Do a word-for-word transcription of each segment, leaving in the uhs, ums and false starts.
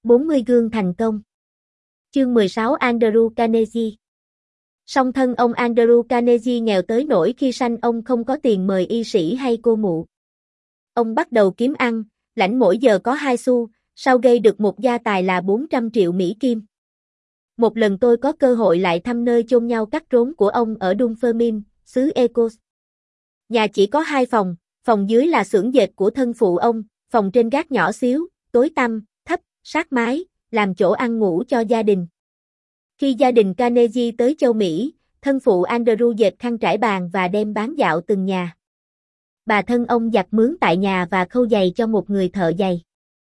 bốn mươi gương thành công. Chương mười sáu Andrew Carnegie. Song thân ông Andrew Carnegie nghèo tới nỗi khi sanh ông không có tiền mời y sĩ hay cô mụ. Ông bắt đầu kiếm ăn, lãnh mỗi giờ có hai xu, sau gây được một gia tài là bốn trăm triệu Mỹ Kim. Một lần tôi có cơ hội lại thăm nơi chôn nhau cắt rốn của ông ở Dunfermline, xứ Écosse. Nhà chỉ có hai phòng, phòng dưới là xưởng dệt của thân phụ ông, phòng trên gác nhỏ xíu, tối tăm, thấp, sát mái, làm chỗ ăn ngủ cho gia đình. Khi gia đình Carnegie tới châu Mỹ, thân phụ Andrew dệt khăn trải bàn và đem bán dạo từng nhà. Bà thân ông giặt mướn tại nhà và khâu giày cho một người thợ giày.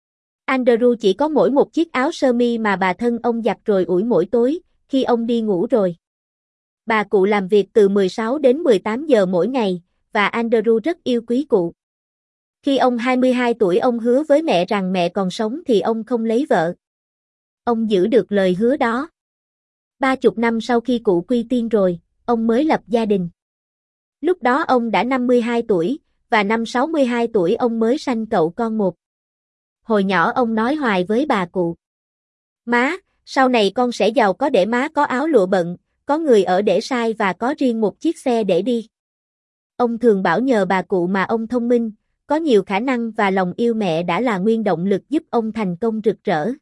Andrew chỉ có mỗi một chiếc áo sơ mi mà bà thân ông giặt rồi ủi mỗi tối, khi ông đi ngủ rồi. Bà cụ làm việc từ mười sáu đến mười tám giờ mỗi ngày, và Andrew rất yêu quý cụ. Khi ông hai mươi hai tuổi ông hứa với mẹ rằng mẹ còn sống thì ông không lấy vợ. Ông giữ được lời hứa đó. Ba chục năm sau khi cụ quy tiên rồi, ông mới lập gia đình. Lúc đó ông đã năm mươi hai tuổi, và năm sáu mươi hai tuổi ông mới sanh cậu con một. Hồi nhỏ ông nói hoài với bà cụ: "Má, sau này con sẽ giàu có để má có áo lụa bận, có người ở để sai và có riêng một chiếc xe để đi." Ông thường bảo nhờ bà cụ mà ông thông minh, có nhiều khả năng và lòng yêu mẹ đã là nguyên động lực giúp ông thành công rực rỡ.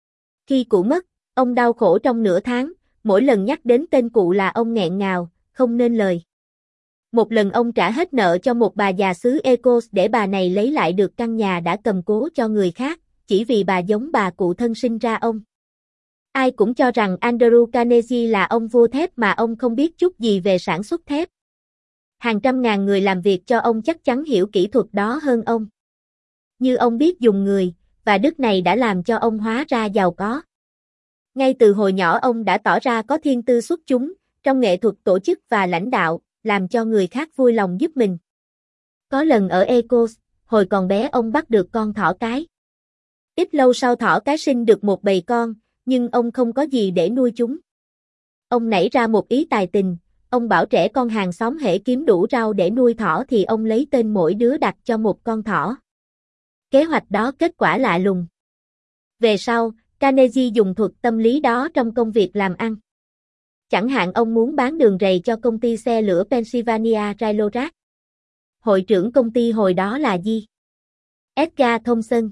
Khi cụ mất, ông đau khổ trong nửa tháng, mỗi lần nhắc đến tên cụ là ông nghẹn ngào, không nên lời. Một lần ông trả hết nợ cho một bà già xứ Écosse để bà này lấy lại được căn nhà đã cầm cố cho người khác, chỉ vì bà giống bà cụ thân sinh ra ông. Ai cũng cho rằng Andrew Carnegie là ông vua thép mà ông không biết chút gì về sản xuất thép. Hàng trăm ngàn người làm việc cho ông chắc chắn hiểu kỹ thuật đó hơn ông. Như ông biết dùng người, và đức này đã làm cho ông hóa ra giàu có. Ngay từ hồi nhỏ ông đã tỏ ra có thiên tư xuất chúng, trong nghệ thuật tổ chức và lãnh đạo, làm cho người khác vui lòng giúp mình. Có lần ở Écosse, hồi còn bé ông bắt được con thỏ cái. Ít lâu sau thỏ cái sinh được một bầy con, nhưng ông không có gì để nuôi chúng. Ông nảy ra một ý tài tình, ông bảo trẻ con hàng xóm hễ kiếm đủ rau để nuôi thỏ thì ông lấy tên mỗi đứa đặt cho một con thỏ. Kế hoạch đó kết quả lạ lùng. Về sau, Carnegie dùng thuật tâm lý đó trong công việc làm ăn. Chẳng hạn ông muốn bán đường rầy cho công ty xe lửa Pennsylvania Railroad. Hội trưởng công ty hồi đó là gì? Edgar Thomson.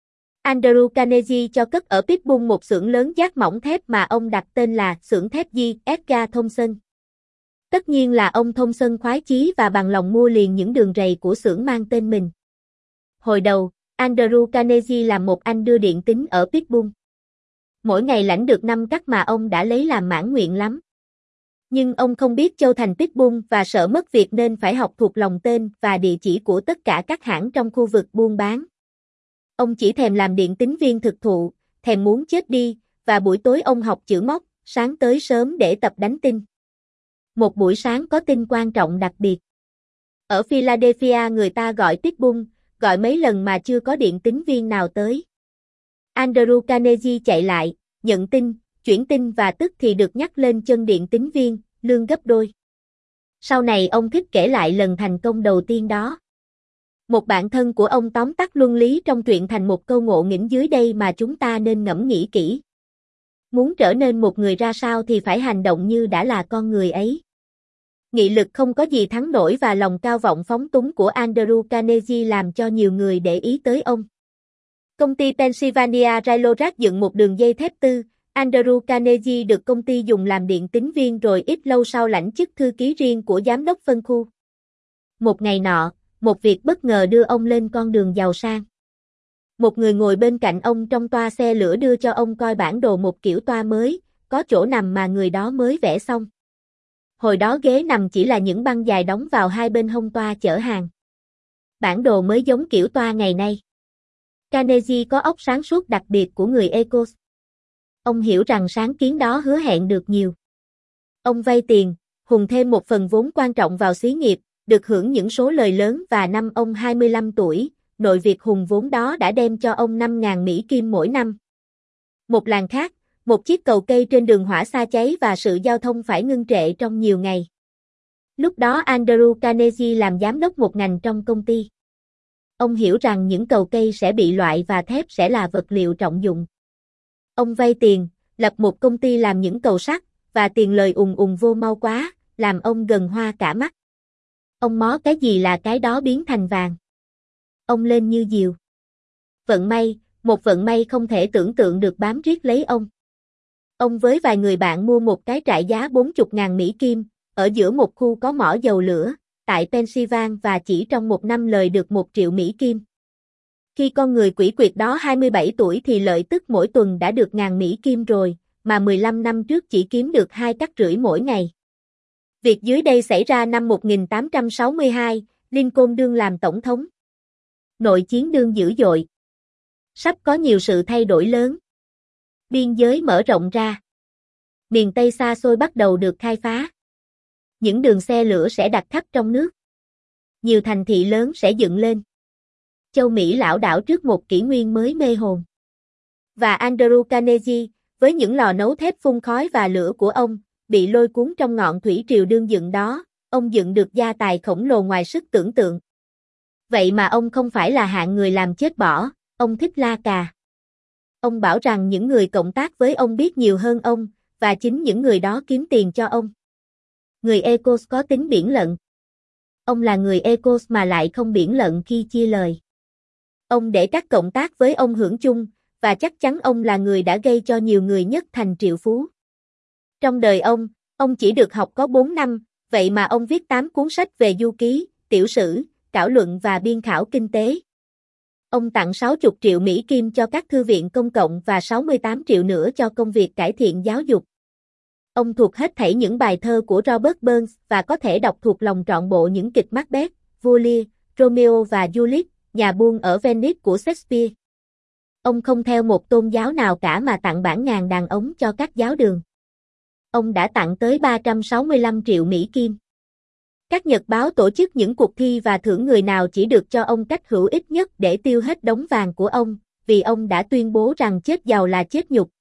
Andrew Carnegie cho cất ở Pittsburgh một xưởng lớn giác mỏng thép mà ông đặt tên là xưởng thép G. Edgar Thomson. Tất nhiên là ông Thomson khoái chí và bằng lòng mua liền những đường rầy của xưởng mang tên mình. Hồi đầu, Andrew Carnegie làm một anh đưa điện tín ở Pittsburgh. Mỗi ngày lãnh được năm cắt mà ông đã lấy làm mãn nguyện lắm. Nhưng ông không biết châu thành Pittsburgh và sợ mất việc nên phải học thuộc lòng tên và địa chỉ của tất cả các hãng trong khu vực buôn bán. Ông chỉ thèm làm điện tín viên thực thụ, thèm muốn chết đi, và buổi tối ông học chữ móc, sáng tới sớm để tập đánh tin. Một buổi sáng có tin quan trọng đặc biệt. Ở Philadelphia người ta gọi Pittsburgh, gọi mấy lần mà chưa có điện tín viên nào tới. Andrew Carnegie chạy lại, nhận tin, chuyển tin và tức thì được nhắc lên chân điện tín viên, lương gấp đôi. Sau này ông thích kể lại lần thành công đầu tiên đó. Một bạn thân của ông tóm tắt luân lý trong truyện thành một câu ngộ nghĩnh dưới đây mà chúng ta nên ngẫm nghĩ kỹ. Muốn trở nên một người ra sao thì phải hành động như đã là con người ấy. Nghị lực không có gì thắng nổi và lòng cao vọng phóng túng của Andrew Carnegie làm cho nhiều người để ý tới ông. Công ty Pennsylvania Railroad dựng một đường dây thép tư, Andrew Carnegie được công ty dùng làm điện tín viên rồi ít lâu sau lãnh chức thư ký riêng của giám đốc phân khu. Một ngày nọ, một việc bất ngờ đưa ông lên con đường giàu sang. Một người ngồi bên cạnh ông trong toa xe lửa đưa cho ông coi bản đồ một kiểu toa mới, có chỗ nằm mà người đó mới vẽ xong. Hồi đó ghế nằm chỉ là những băng dài đóng vào hai bên hông toa chở hàng. Bản đồ mới giống kiểu toa ngày nay. Carnegie có óc sáng suốt đặc biệt của người Écosse. Ông hiểu rằng sáng kiến đó hứa hẹn được nhiều. Ông vay tiền, hùn thêm một phần vốn quan trọng vào xí nghiệp, được hưởng những số lời lớn và năm ông hai mươi lăm tuổi, nội việc hùn vốn đó đã đem cho ông năm nghìn Mỹ Kim mỗi năm. Một làng khác, một chiếc cầu cây trên đường hỏa xa cháy và sự giao thông phải ngưng trệ trong nhiều ngày. Lúc đó Andrew Carnegie làm giám đốc một ngành trong công ty. Ông hiểu rằng những cầu cây sẽ bị loại và thép sẽ là vật liệu trọng dụng. Ông vay tiền, lập một công ty làm những cầu sắt, và tiền lời ùn ùn vô mau quá, làm ông gần hoa cả mắt. Ông mó cái gì là cái đó biến thành vàng. Ông lên như diều. Vận may, một vận may không thể tưởng tượng được bám riết lấy ông. Ông với vài người bạn mua một cái trại giá bốn mươi ngàn Mỹ Kim, ở giữa một khu có mỏ dầu lửa, tại Pennsylvania và chỉ trong một năm lời được một triệu Mỹ Kim. Khi con người quỷ quyệt đó hai mươi bảy tuổi thì lợi tức mỗi tuần đã được ngàn Mỹ Kim rồi, mà mười lăm năm trước chỉ kiếm được hai cắt rưỡi mỗi ngày. Việc dưới đây xảy ra năm một nghìn tám trăm sáu mươi hai, Lincoln đương làm tổng thống. Nội chiến đương dữ dội. Sắp có nhiều sự thay đổi lớn. Biên giới mở rộng ra. Miền Tây xa xôi bắt đầu được khai phá. Những đường xe lửa sẽ đặt khắp trong nước. Nhiều thành thị lớn sẽ dựng lên. Châu Mỹ lảo đảo trước một kỷ nguyên mới mê hồn. Và Andrew Carnegie, với những lò nấu thép phun khói và lửa của ông, bị lôi cuốn trong ngọn thủy triều đương dựng đó, ông dựng được gia tài khổng lồ ngoài sức tưởng tượng. Vậy mà ông không phải là hạng người làm chết bỏ, ông thích la cà. Ông bảo rằng những người cộng tác với ông biết nhiều hơn ông, và chính những người đó kiếm tiền cho ông. Người Ecos có tính biển lận. Ông là người Ecos mà lại không biển lận khi chia lời. Ông để các cộng tác với ông hưởng chung, và chắc chắn ông là người đã gây cho nhiều người nhất thành triệu phú. Trong đời ông, ông chỉ được học có bốn năm, vậy mà ông viết tám cuốn sách về du ký, tiểu sử, cảo luận và biên khảo kinh tế. Ông tặng sáu mươi triệu Mỹ Kim cho các thư viện công cộng và sáu mươi tám triệu nữa cho công việc cải thiện giáo dục. Ông thuộc hết thảy những bài thơ của Robert Burns và có thể đọc thuộc lòng trọn bộ những kịch Macbeth, Vua Lear, Romeo và Juliet, nhà buôn ở Venice của Shakespeare. Ông không theo một tôn giáo nào cả mà tặng bảng ngàn đàn ống cho các giáo đường. Ông đã tặng tới ba trăm sáu mươi lăm triệu Mỹ Kim. Các nhật báo tổ chức những cuộc thi và thưởng người nào chỉ được cho ông cách hữu ích nhất để tiêu hết đống vàng của ông, vì ông đã tuyên bố rằng chết giàu là chết nhục,